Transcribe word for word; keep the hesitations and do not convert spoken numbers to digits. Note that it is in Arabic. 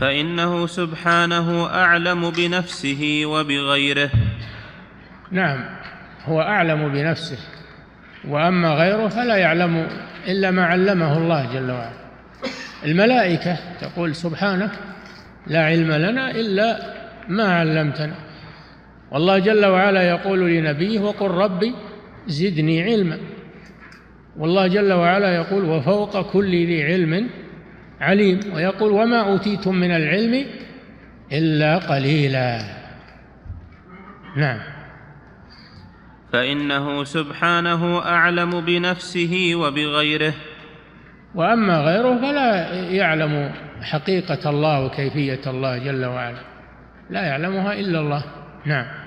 فإنه سبحانه أعلم بنفسه وبغيره. نعم، هو أعلم بنفسه، وأما غيره فلا يعلم إلا ما علمه الله جل وعلا. الملائكة تقول سبحانك لا علم لنا إلا ما علمتنا، والله جل وعلا يقول لنبيه وقل ربي زدني علما، والله جل وعلا يقول وفوق كل ذي علم عليم، ويقول وما أوتيتم من العلم إلا قليلا. نعم. فإنه سبحانه أعلم بنفسه وبغيره. وأما غيره فلا يعلم حقيقة الله وكيفية الله جل وعلا، لا يعلمها إلا الله. نعم.